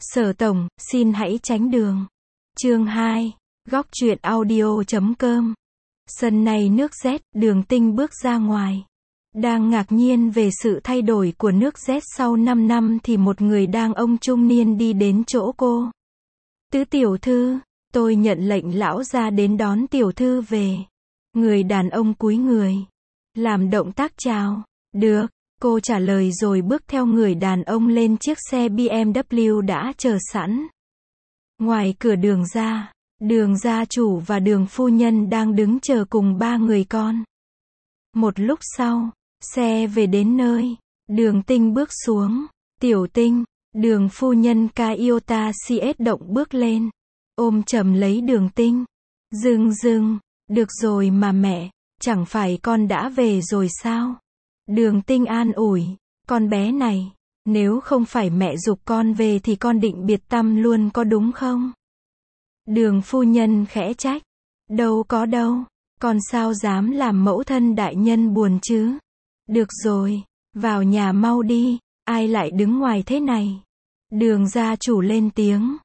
Sở tổng, xin hãy tránh đường. Chương 2. Góc truyện audio.com. Sân này nước rét, Đường Tinh bước ra ngoài. Đang ngạc nhiên về sự thay đổi của nước rét sau 5 năm thì một người đàn ông trung niên đi đến chỗ cô. Tứ tiểu thư, tôi nhận lệnh lão gia đến đón tiểu thư về. Người đàn ông cúi người, làm động tác chào. Được, cô trả lời rồi bước theo người đàn ông lên chiếc xe BMW đã chờ sẵn. Ngoài cửa Đường gia chủ và Đường phu nhân đang đứng chờ cùng 3 người con. Một lúc sau, xe về đến nơi. Đường Tinh bước xuống. Tiểu Tinh, Đường phu nhân Toyota CS động bước lên, ôm chầm lấy Đường Tinh. Dừng, được rồi mà mẹ, chẳng phải con đã về rồi sao? Đường Tinh an ủi, con bé này, nếu không phải mẹ giục con về thì con định biệt tăm luôn có đúng không? Đường phu nhân khẽ trách, đâu có đâu, con sao dám làm mẫu thân đại nhân buồn chứ? Được rồi, vào nhà mau đi, ai lại đứng ngoài thế này? Đường gia chủ lên tiếng.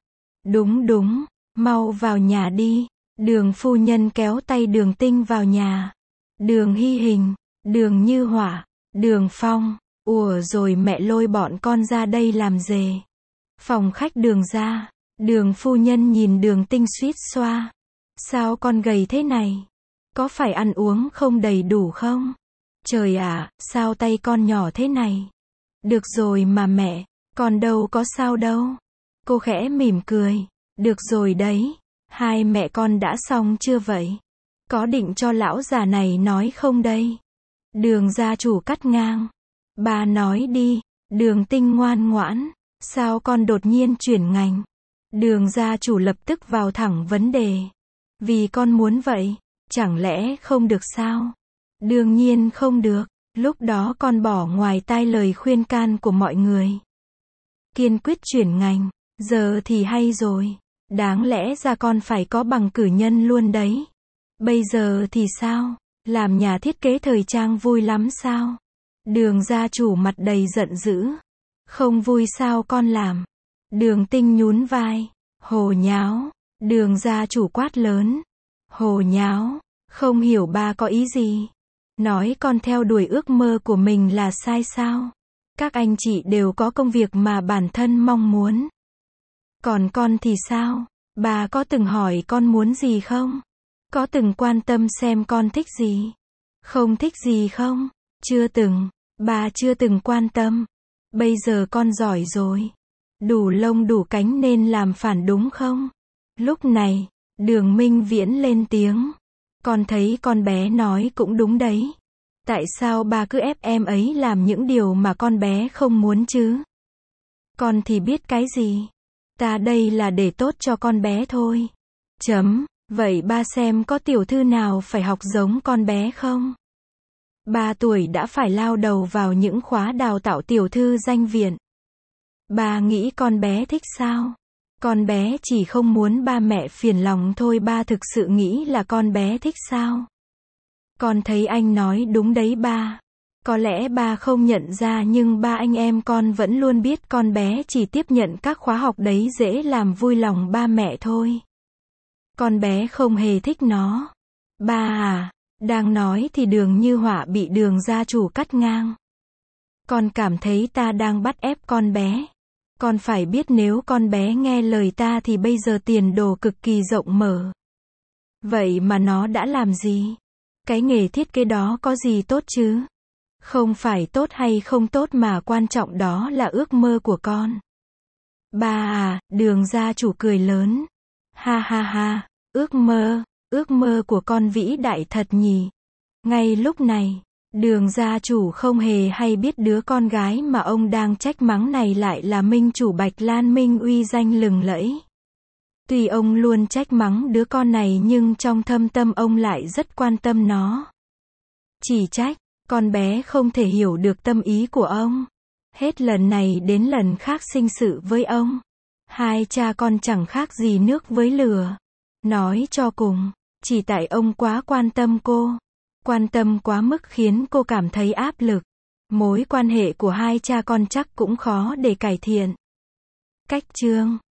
Đúng, mau vào nhà đi. Đường phu nhân kéo tay Đường Tinh vào nhà. Đường Hy Hình, Đường Như Hỏa, Đường Phong, ủa rồi mẹ lôi bọn con ra đây làm gì? Phòng khách Đường gia, Đường phu nhân nhìn Đường Tinh suýt xoa. Sao con gầy thế này? Có phải ăn uống không đầy đủ không? Trời ạ, sao tay con nhỏ thế này? Được rồi mà mẹ, con đâu có sao đâu. Cô khẽ mỉm cười. Được rồi đấy, hai mẹ con đã xong chưa vậy? Có định cho lão già này nói không đây? Đường gia chủ cắt ngang. Bà nói đi. Đường Tinh ngoan ngoãn. Sao con đột nhiên chuyển ngành? Đường gia chủ lập tức vào thẳng vấn đề. Vì con muốn vậy, chẳng lẽ không được sao? Đương nhiên không được. Lúc đó con bỏ ngoài tai lời khuyên can của mọi người. Kiên quyết chuyển ngành. Giờ thì hay rồi. Đáng lẽ ra con phải có bằng cử nhân luôn đấy. Bây giờ thì sao? Làm nhà thiết kế thời trang vui lắm sao? Đường gia chủ mặt đầy giận dữ. Không vui sao con làm? Đường Tinh nhún vai. Hồ nháo. Đường gia chủ quát lớn. Hồ nháo. Không hiểu ba có ý gì? Nói con theo đuổi ước mơ của mình là sai sao? Các anh chị đều có công việc mà bản thân mong muốn. Còn con thì sao? Bà có từng hỏi con muốn gì không? Có từng quan tâm xem con thích gì? Không thích gì không? Chưa từng. Bà chưa từng quan tâm. Bây giờ con giỏi rồi. Đủ lông đủ cánh nên làm phản đúng không? Lúc này, Đường Minh Viễn lên tiếng. Con thấy con bé nói cũng đúng đấy. Tại sao bà cứ ép em ấy làm những điều mà con bé không muốn chứ? Con thì biết cái gì? Ta đây là để tốt cho con bé thôi. Vậy ba xem có tiểu thư nào phải học giống con bé không? 3 tuổi đã phải lao đầu vào những khóa đào tạo tiểu thư danh viện. Ba nghĩ con bé thích sao? Con bé chỉ không muốn ba mẹ phiền lòng thôi, ba thực sự nghĩ là con bé thích sao? Con thấy anh nói đúng đấy ba. Có lẽ ba không nhận ra nhưng ba anh em con vẫn luôn biết con bé chỉ tiếp nhận các khóa học đấy dễ làm vui lòng ba mẹ thôi. Con bé không hề thích nó. Ba à, đang nói thì Đường Như Hỏa bị Đường gia chủ cắt ngang. Con cảm thấy ta đang bắt ép con bé. Con phải biết nếu con bé nghe lời ta thì bây giờ tiền đồ cực kỳ rộng mở. Vậy mà nó đã làm gì? Cái nghề thiết kế đó có gì tốt chứ? Không phải tốt hay không tốt mà quan trọng đó là ước mơ của con. Ba à, Đường gia chủ cười lớn. Ha, ước mơ của con vĩ đại thật nhỉ. Ngay lúc này, Đường gia chủ không hề hay biết đứa con gái mà ông đang trách mắng này lại là minh chủ Bạch Lan Minh uy danh lừng lẫy. Tuy ông luôn trách mắng đứa con này nhưng trong thâm tâm ông lại rất quan tâm nó. Chỉ trách, con bé không thể hiểu được tâm ý của ông. Hết lần này đến lần khác sinh sự với ông. Hai cha con chẳng khác gì nước với lửa. Nói cho cùng, chỉ tại ông quá quan tâm cô. Quan tâm quá mức khiến cô cảm thấy áp lực. Mối quan hệ của hai cha con chắc cũng khó để cải thiện. Cách chương